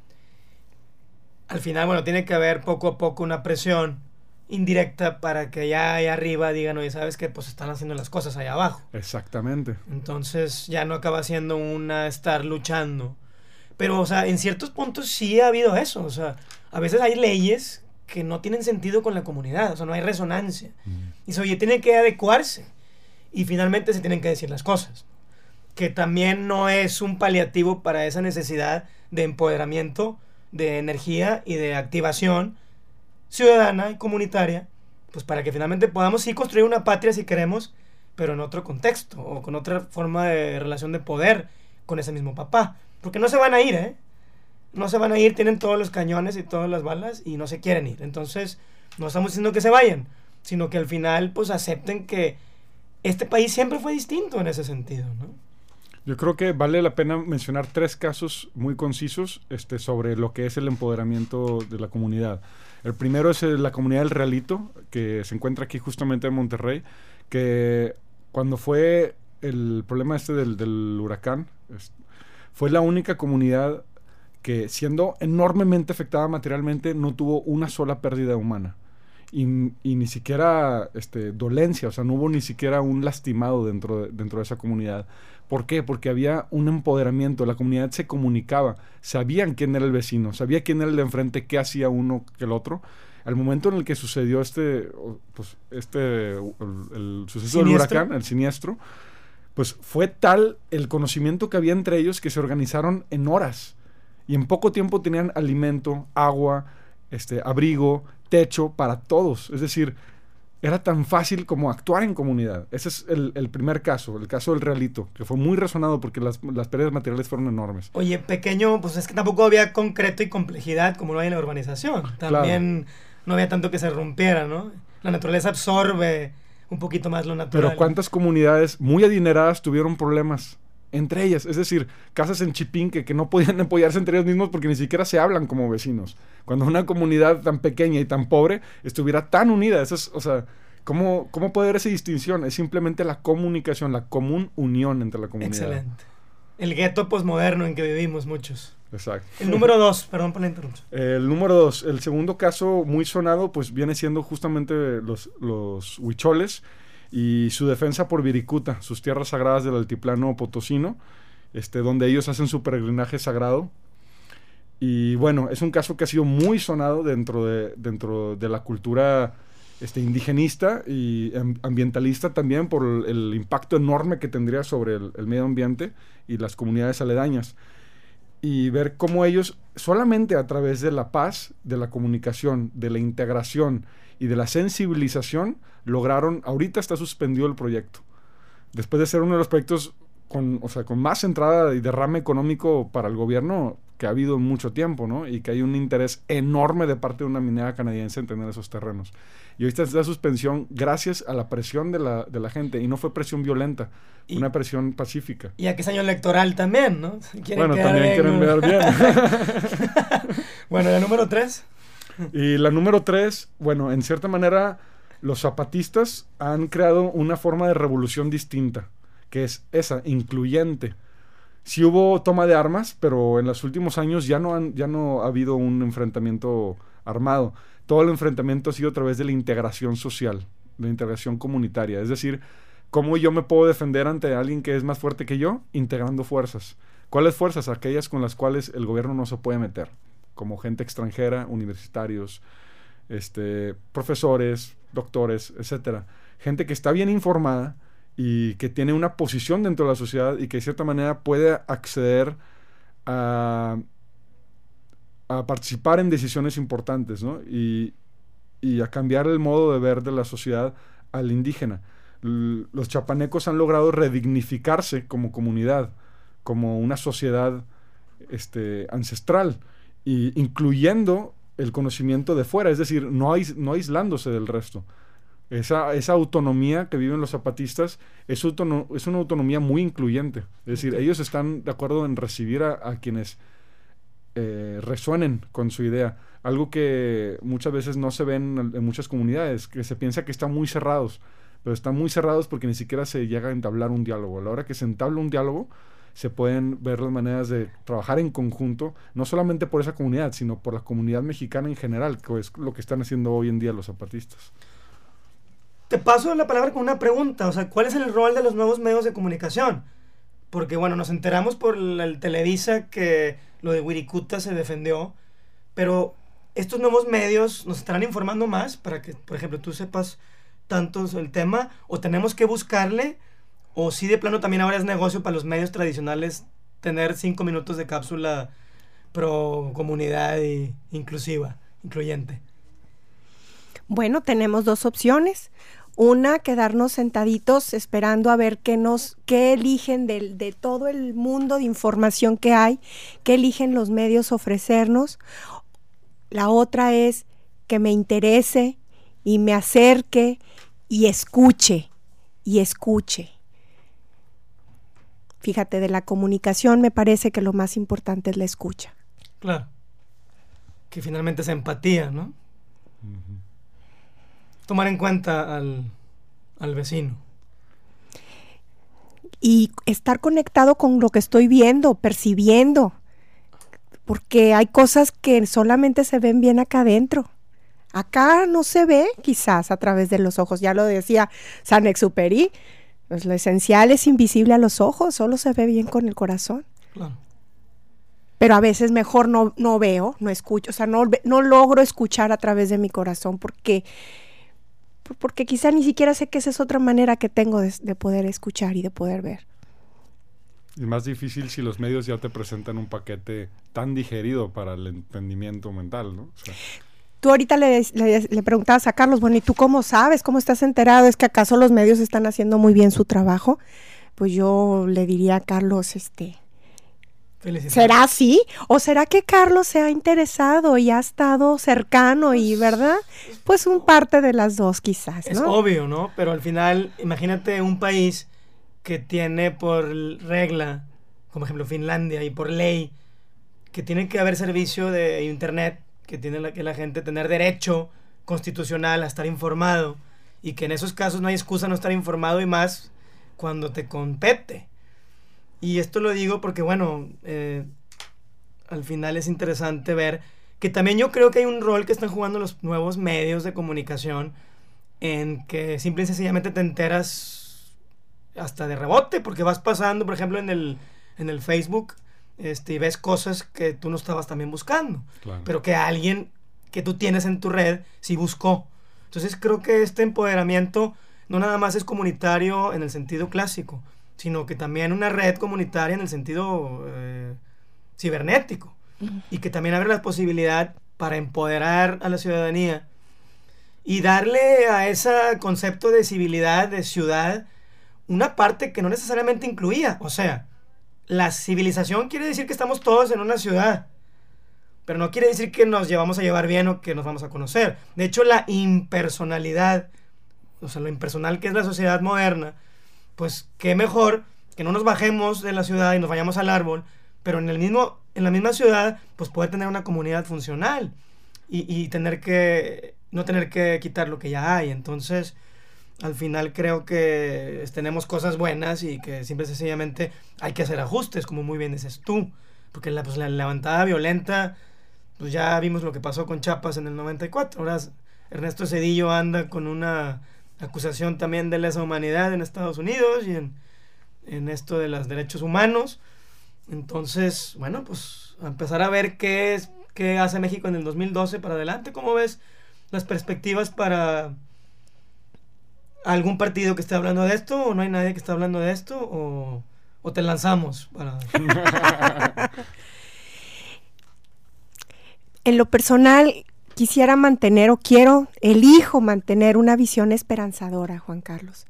Al final, bueno, tiene que haber poco a poco una presión indirecta para que allá arriba digan, oye, ¿sabes qué? Pues están haciendo las cosas allá abajo. Exactamente. Entonces ya no acaba siendo estar luchando. Pero, o sea, en ciertos puntos sí ha habido eso. O sea, a veces hay leyes que no tienen sentido con la comunidad. O sea, no hay resonancia. Y oye, tienen que adecuarse. Y finalmente se tienen que decir las cosas, que también no es un paliativo para esa necesidad de empoderamiento, de energía y de activación ciudadana y comunitaria, pues para que finalmente podamos sí construir una patria si queremos, pero en otro contexto o con otra forma de relación de poder con ese mismo papá, porque no se van a ir, no se van a ir, tienen todos los cañones y todas las balas y no se quieren ir, entonces no estamos diciendo que se vayan, sino que al final pues acepten que este país siempre fue distinto en ese sentido, ¿no? Yo creo que vale la pena mencionar 3 casos muy concisos sobre lo que es el empoderamiento de la comunidad. El primero es la comunidad del Realito, que se encuentra aquí justamente en Monterrey, que cuando fue el problema del huracán, fue la única comunidad que, siendo enormemente afectada materialmente, no tuvo una sola pérdida humana. Y ni siquiera dolencia, o sea, no hubo ni siquiera un lastimado dentro de esa comunidad. ¿Por qué? Porque había un empoderamiento, la comunidad se comunicaba, sabían quién era el vecino, sabía quién era el de enfrente, qué hacía uno que el otro. Al momento en el que sucedió el suceso del huracán, el siniestro, pues fue tal el conocimiento que había entre ellos que se organizaron en horas. Y en poco tiempo tenían alimento, agua, abrigo, techo para todos. Es decir, era tan fácil como actuar en comunidad. Ese es el primer caso, el caso del Realito, que fue muy resonado porque las pérdidas materiales fueron enormes. Oye, pequeño, pues es que tampoco había concreto y complejidad como lo hay en la urbanización. También no había tanto que se rompiera, ¿no? La naturaleza absorbe un poquito más lo natural. Pero ¿cuántas comunidades muy adineradas tuvieron problemas entre ellas? Es decir, casas en Chipinque que no podían apoyarse entre ellos mismos porque ni siquiera se hablan como vecinos. Cuando una comunidad tan pequeña y tan pobre estuviera tan unida, eso es, o sea, ¿cómo puede haber esa distinción? Es simplemente la comunicación, la común unión entre la comunidad. Excelente. El gueto posmoderno en que vivimos muchos. Exacto. El número 2, perdón por la interrupción. El número 2, el segundo caso muy sonado, pues viene siendo justamente los huicholes y su defensa por Viricuta, sus tierras sagradas del altiplano potosino, donde ellos hacen su peregrinaje sagrado. Y bueno, es un caso que ha sido muy sonado dentro de la cultura indigenista y ambientalista también, por el impacto enorme que tendría sobre el medio ambiente y las comunidades aledañas. Y ver cómo ellos, solamente a través de la paz, de la comunicación, de la integración y de la sensibilización, lograron, ahorita está suspendido el proyecto. Después de ser uno de los proyectos con más entrada y derrame económico para el gobierno que ha habido en mucho tiempo, ¿no? Y que hay un interés enorme de parte de una minera canadiense en tener esos terrenos. Y ahorita está la suspensión gracias a la presión de la gente, y no fue presión violenta, una presión pacífica. Y a que es año electoral también, ¿no? Bueno, también quieren ver bien. Bueno, la número 3. Y la número 3, bueno, en cierta manera, los zapatistas han creado una forma de revolución distinta, que es esa, incluyente. Sí hubo toma de armas, pero en los últimos años ya no ha habido un enfrentamiento armado. Todo el enfrentamiento ha sido a través de la integración social, de la integración comunitaria. Es decir, ¿cómo yo me puedo defender ante alguien que es más fuerte que yo? Integrando fuerzas. ¿Cuáles fuerzas? Aquellas con las cuales el gobierno no se puede meter, como gente extranjera, universitarios, profesores, doctores, etcétera. Gente que está bien informada y que tiene una posición dentro de la sociedad y que de cierta manera puede acceder a participar en decisiones importantes, ¿no? Y a cambiar el modo de ver de la sociedad al indígena. Los chapanecos han logrado redignificarse como comunidad, como una sociedad ancestral, y incluyendo el conocimiento de fuera, es decir, no aislándose del resto. Esa autonomía que viven los zapatistas es una autonomía muy incluyente. Es decir, ellos están de acuerdo en recibir a quienes resuenen con su idea. Algo que muchas veces no se ve en muchas comunidades, que se piensa que están muy cerrados, pero están muy cerrados porque ni siquiera se llega a entablar un diálogo. A la hora que se entabla un diálogo, se pueden ver las maneras de trabajar en conjunto, no solamente por esa comunidad, sino por la comunidad mexicana en general, que es lo que están haciendo hoy en día los zapatistas. Te paso la palabra con una pregunta, o sea, ¿cuál es el rol de los nuevos medios de comunicación? Porque, bueno, nos enteramos por el Televisa que lo de Wirikuta se defendió, pero estos nuevos medios nos estarán informando más para que, por ejemplo, tú sepas tanto el tema, o tenemos que buscarle, o si de plano también ahora es negocio para los medios tradicionales tener 5 minutos de cápsula pro comunidad y incluyente. Bueno, tenemos 2 opciones. Una, quedarnos sentaditos esperando a ver qué eligen de todo el mundo de información que hay, qué eligen los medios ofrecernos. La otra es que me interese y me acerque y escuche. Fíjate, de la comunicación me parece que lo más importante es la escucha. Claro. Que finalmente es empatía, ¿no? Uh-huh. Tomar en cuenta al vecino. Y estar conectado con lo que estoy viendo, percibiendo. Porque hay cosas que solamente se ven bien acá adentro. Acá no se ve quizás a través de los ojos. Ya lo decía Saint-Exupéry, pues lo esencial es invisible a los ojos, solo se ve bien con el corazón. Claro. Pero a veces mejor no veo, no escucho, o sea, no logro escuchar a través de mi corazón porque quizá ni siquiera sé que esa es otra manera que tengo de poder escuchar y de poder ver. Y más difícil si los medios ya te presentan un paquete tan digerido para el entendimiento mental, ¿no? O sea, tú ahorita le preguntabas a Carlos, bueno, ¿y tú cómo sabes? ¿Cómo estás enterado? ¿Es que acaso los medios están haciendo muy bien su trabajo? Pues yo le diría a Carlos, ¿será así? ¿O será que Carlos se ha interesado y ha estado cercano y, verdad? Pues un parte de las dos quizás, ¿no? Es obvio, ¿no? Pero al final, imagínate un país que tiene por regla, como ejemplo Finlandia, y por ley, que tiene que haber servicio de internet, que tiene que la gente tener derecho constitucional a estar informado, y que en esos casos no hay excusa no estar informado, y más cuando te compete. Y esto lo digo porque, bueno, al final es interesante ver que también yo creo que hay un rol que están jugando los nuevos medios de comunicación, en que simple y sencillamente te enteras hasta de rebote, porque vas pasando, por ejemplo, en el Facebook, y ves cosas que tú no estabas también buscando, claro, pero que alguien que tú tienes en tu red sí buscó. Entonces creo que este empoderamiento no nada más es comunitario en el sentido clásico, sino que también una red comunitaria en el sentido cibernético, y que también abre la posibilidad para empoderar a la ciudadanía y darle a ese concepto de civilidad, de ciudad, una parte que no necesariamente incluía. O sea, la civilización quiere decir que estamos todos en una ciudad, pero no quiere decir que nos vamos a llevar bien o que nos vamos a conocer. De hecho, la impersonalidad, o sea, lo impersonal que es la sociedad moderna, pues qué mejor que no nos bajemos de la ciudad y nos vayamos al árbol, pero en la misma ciudad, pues poder tener una comunidad funcional y no tener que quitar lo que ya hay. Entonces, al final creo que tenemos cosas buenas y que simple y sencillamente hay que hacer ajustes, como muy bien dices tú, porque la levantada violenta, pues ya vimos lo que pasó con Chiapas en el 94. Ahora Ernesto Zedillo anda con una acusación también de lesa humanidad en Estados Unidos y en esto de los derechos humanos. Entonces, bueno, pues a empezar a ver qué hace México en el 2012 para adelante. ¿Cómo ves las perspectivas para algún partido que esté hablando de esto, o no hay nadie que esté hablando de esto, o te lanzamos para... En lo personal, quisiera elijo mantener una visión esperanzadora, Juan Carlos.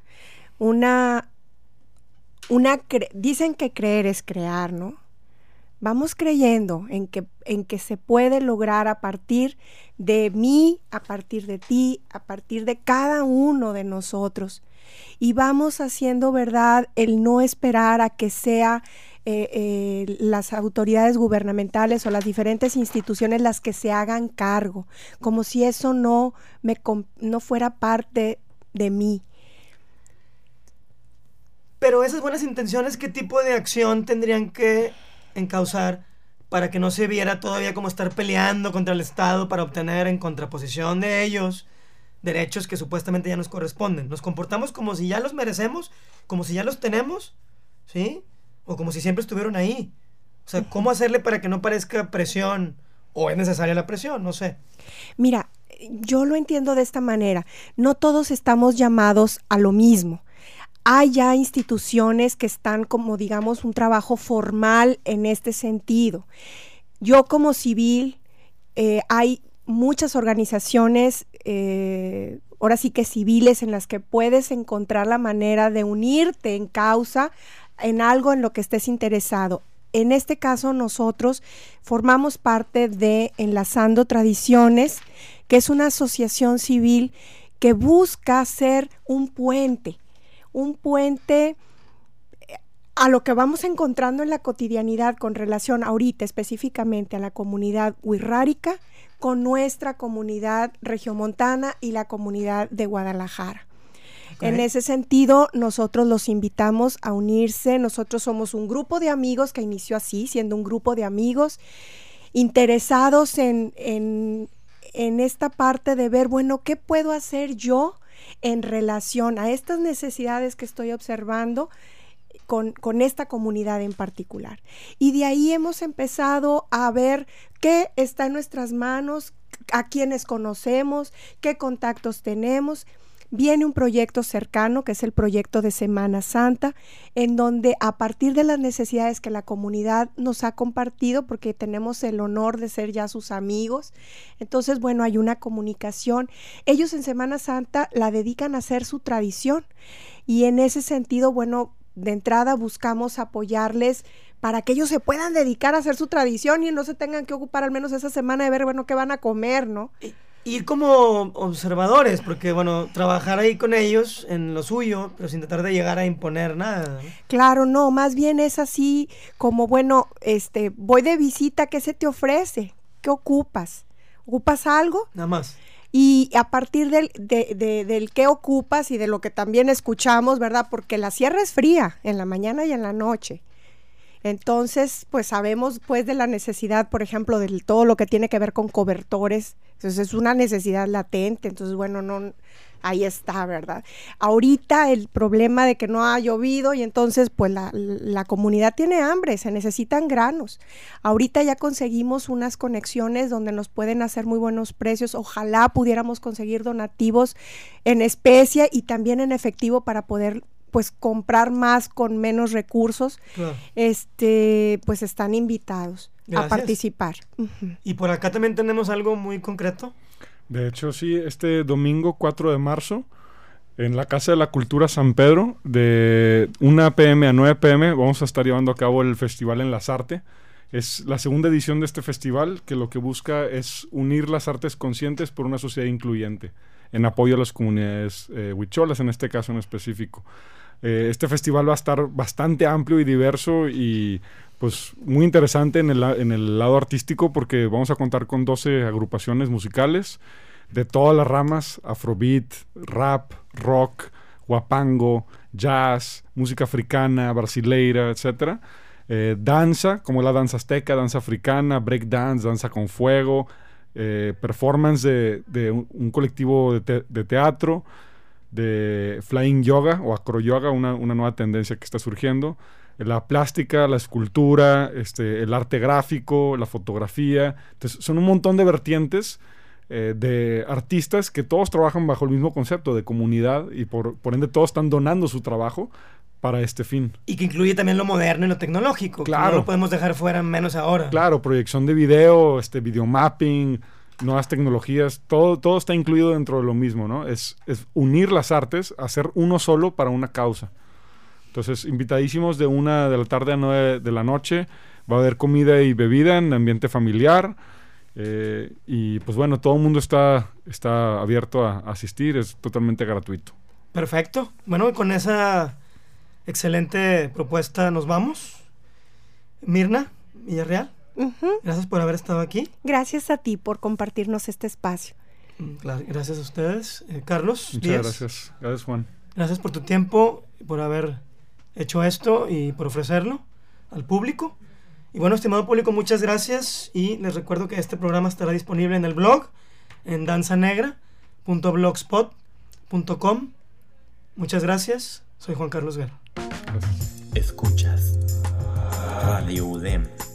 Dicen que creer es crear, ¿no? Vamos creyendo en que se puede lograr a partir de mí, a partir de ti, a partir de cada uno de nosotros. Y vamos haciendo verdad el no esperar a que sea las autoridades gubernamentales o las diferentes instituciones las que se hagan cargo, como si eso no fuera parte de mí. Pero esas buenas intenciones, ¿qué tipo de acción tendrían que encauzar para que no se viera todavía como estar peleando contra el Estado para obtener en contraposición de ellos derechos que supuestamente ya nos corresponden? Nos comportamos como si ya los merecemos, como si ya los tenemos, ¿sí? O como si siempre estuvieron ahí. O sea, ¿cómo hacerle para que no parezca presión? ¿O es necesaria la presión? No sé. Mira, yo lo entiendo de esta manera. No todos estamos llamados a lo mismo. Hay ya instituciones que están como, digamos, un trabajo formal en este sentido. Yo como civil, hay muchas organizaciones, ahora sí que civiles, en las que puedes encontrar la manera de unirte en causa, en algo en lo que estés interesado. En este caso, nosotros formamos parte de Enlazando Tradiciones, que es una asociación civil que busca ser un puente a lo que vamos encontrando en la cotidianidad con relación ahorita específicamente a la comunidad wixárika, con nuestra comunidad regiomontana y la comunidad de Guadalajara. Okay. En ese sentido, nosotros los invitamos a unirse. Nosotros somos un grupo de amigos que inició así, siendo un grupo de amigos interesados en esta parte de ver, bueno, ¿qué puedo hacer yo en relación a estas necesidades que estoy observando con esta comunidad en particular? Y de ahí hemos empezado a ver qué está en nuestras manos, a quienes conocemos, qué contactos tenemos, Viene un proyecto cercano, que es el proyecto de Semana Santa, en donde a partir de las necesidades que la comunidad nos ha compartido, porque tenemos el honor de ser ya sus amigos, entonces, bueno, hay una comunicación. Ellos en Semana Santa la dedican a hacer su tradición, y en ese sentido, bueno, de entrada buscamos apoyarles para que ellos se puedan dedicar a hacer su tradición y no se tengan que ocupar al menos esa semana de ver, bueno, qué van a comer, ¿no? Ir como observadores, porque, bueno, trabajar ahí con ellos en lo suyo, pero sin tratar de llegar a imponer nada, ¿no? Claro, no, más bien es así como, bueno, voy de visita, ¿qué se te ofrece? ¿Qué ocupas? ¿Ocupas algo? Nada más. Y a partir del qué ocupas y de lo que también escuchamos, ¿verdad? Porque la sierra es fría en la mañana y en la noche. Entonces, pues sabemos pues de la necesidad, por ejemplo, de todo lo que tiene que ver con cobertores. Entonces es una necesidad latente. Entonces, bueno, no, ahí está, ¿verdad? Ahorita el problema de que no ha llovido y entonces pues la comunidad tiene hambre, se necesitan granos. Ahorita ya conseguimos unas conexiones donde nos pueden hacer muy buenos precios. Ojalá pudiéramos conseguir donativos en especie y también en efectivo para poder pues comprar más con menos recursos. Claro. Pues están invitados. Gracias. A participar. Uh-huh. Y por acá también tenemos algo muy concreto. De hecho, sí, este domingo 4 de marzo, en la Casa de la Cultura San Pedro, de 1 p.m. a 9 p.m., vamos a estar llevando a cabo el Festival en las Artes. Es la segunda edición de este festival, que lo que busca es unir las artes conscientes por una sociedad incluyente, en apoyo a las comunidades huicholas, en este caso en específico. Este festival va a estar bastante amplio y diverso y pues muy interesante en el lado artístico, porque vamos a contar con 12 agrupaciones musicales de todas las ramas: afrobeat, rap, rock, huapango, jazz, música africana, brasileira, etcétera. Danza, como la danza azteca, danza africana, breakdance, danza con fuego, performance de un colectivo de teatro, de flying yoga o acroyoga, una nueva tendencia que está surgiendo, la plástica, la escultura, el arte gráfico, la fotografía. Entonces, son un montón de vertientes de artistas que todos trabajan bajo el mismo concepto de comunidad y por ende todos están donando su trabajo para este fin. Y que incluye también lo moderno y lo tecnológico. Claro. Que no lo podemos dejar fuera, menos ahora. Claro, proyección de video, videomapping, nuevas tecnologías, todo está incluido dentro de lo mismo, ¿no? Es unir las artes, hacer uno solo para una causa. Entonces, invitadísimos de 1 de la tarde a 9 de la noche. Va a haber comida y bebida en ambiente familiar. Y pues bueno, todo el mundo está abierto a asistir, es totalmente gratuito. Perfecto. Bueno, con esa excelente propuesta nos vamos. Mirna Villarreal. Uh-huh. Gracias por haber estado aquí. Gracias a ti por compartirnos este espacio. Gracias a ustedes. Carlos Muchas Díaz. Gracias. Gracias, Juan. Gracias por tu tiempo, por haber hecho esto y por ofrecerlo al público. Y bueno, estimado público, muchas gracias. Y les recuerdo que este programa estará disponible en el blog, en danzanegra.blogspot.com. Muchas gracias. Soy Juan Carlos Guerra. Escuchas Radio UDEM.